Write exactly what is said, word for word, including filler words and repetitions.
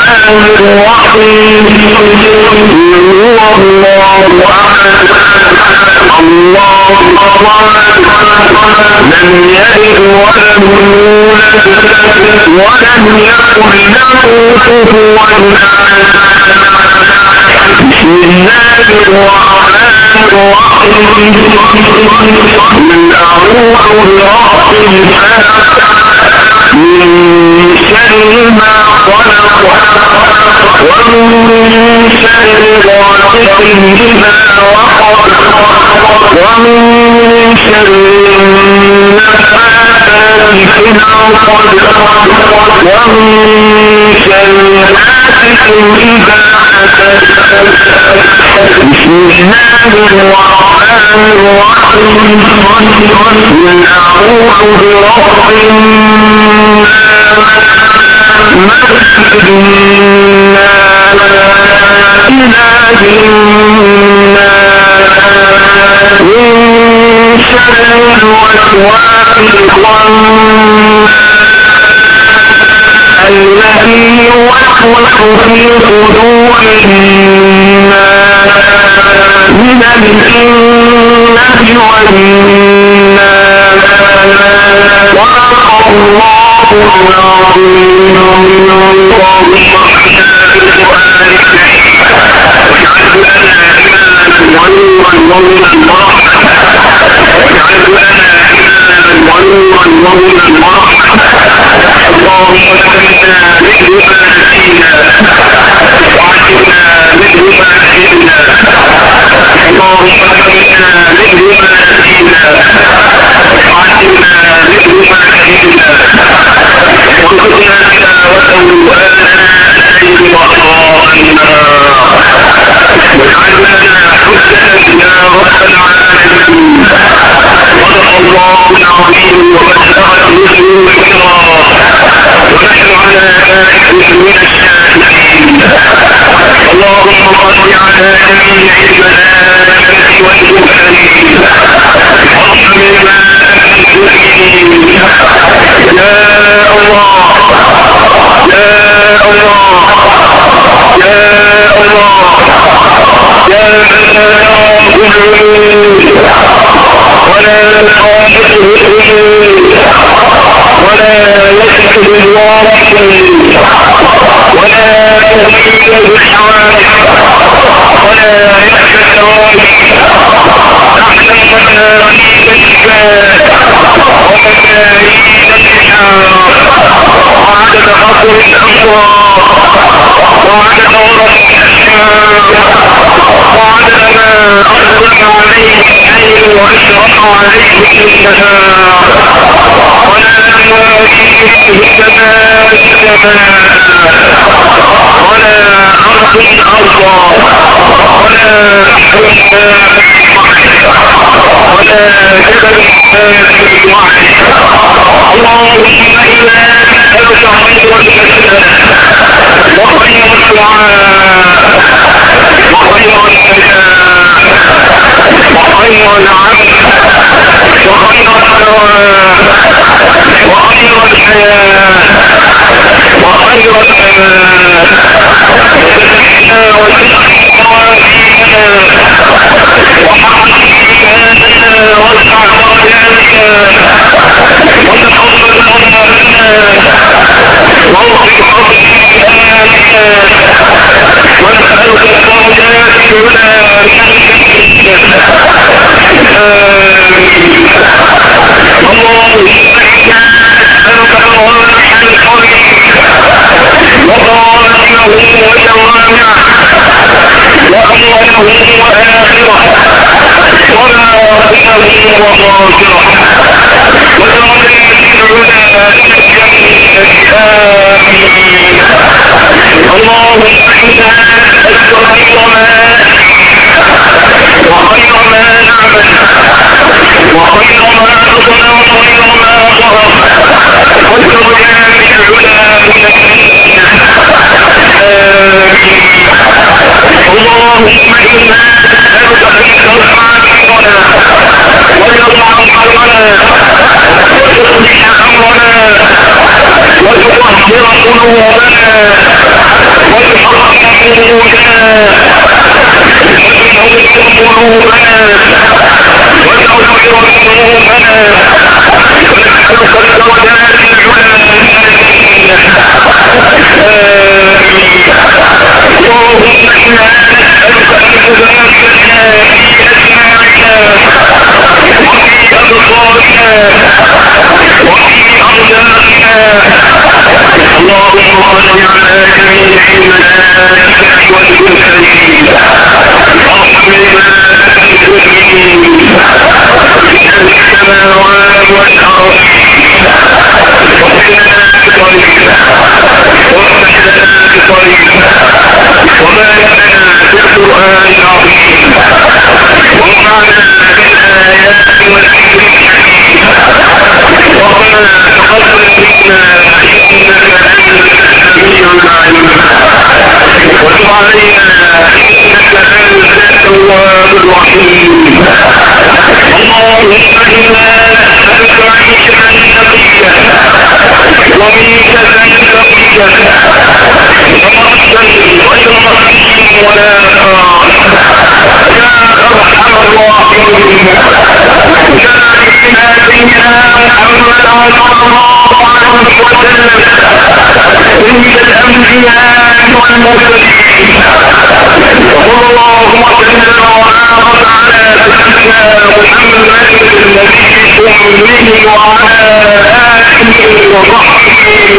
الرحيم هو الله أحد الله الصمد لم يلد ولم يولد ولم يكن له كفوا أحد بسم الله الرحمن الرحيم من أعوذ برب الفلق من شر ما خلق ومن شر غاسق إذا وقب ومن شر النفاثات في العقد ومن شر حاسد إذا حسد بسم الله الرحمن الرحيم قل أعوذ برب الناس ملك الناس إله الناس من شر الوسواس الخناس الذي يوسوس في صدور الناس من الجنة والناس صدق الله العظيم اللهم اجعلنا منه ما نسينا وعلمنا منه ما جهلنا اللهم اجعلنا منه ما نسينا وعلمنا منه ما جهلنا وارزقنا تلاوته آناء الليل وأطراف النهار واجعل لنا حجة يا رب العالمين صدق الله العظيم وبلغ الرسول الكرام ونحن على ذلك من الشاهدين اللهم صل على جميع الملائكة والمرسلين واغفر لنا المسلمين يا الله يا الله يا الله يا من لا يراه العيون ولا يخافته العيون ولا يسكت الواقعين ولا يهيد بالحوادث ولا يخشى الثوابت نحن مناهيد الجبال ومناهيد البحار وعدد خطر الأمطار وعدد غرق الأشجار وعدد ما أظلم عليه الليل وأشرق عليه النهار ولا نواجه السماء السماء ولا أرض أرضا ولا بحر الماء ولا جبل الماء الوعد اللهم إنا نسألك خير المسألة وخير الدعاء وخير السلام وخير العمل وخير الثواب وخير الحياة وخير الأمان وفتحنا وفتح موازيننا وحقق إيماننا وارفع درجاتنا وتقبل أعمالنا واغفر خطيئاتنا ونسألك الدرجات العلى من الجنة آمين اللهم إنا نسألك الغالح الخير وظاهره وجوامعه وأوله وآخره وباطنه وظاهره ودرجات العلى من الجنة آمين اللهم إنا نسألك خير ما وخير ما نعمل وخير ما أصنع وخير ما ظهر والدرجات العلى من الجنة آمين اللهم إنا نسألك أن ترفع ذكرنا ويرفع قدرنا وتصلح أمرنا وتطهر قلوبنا وسلم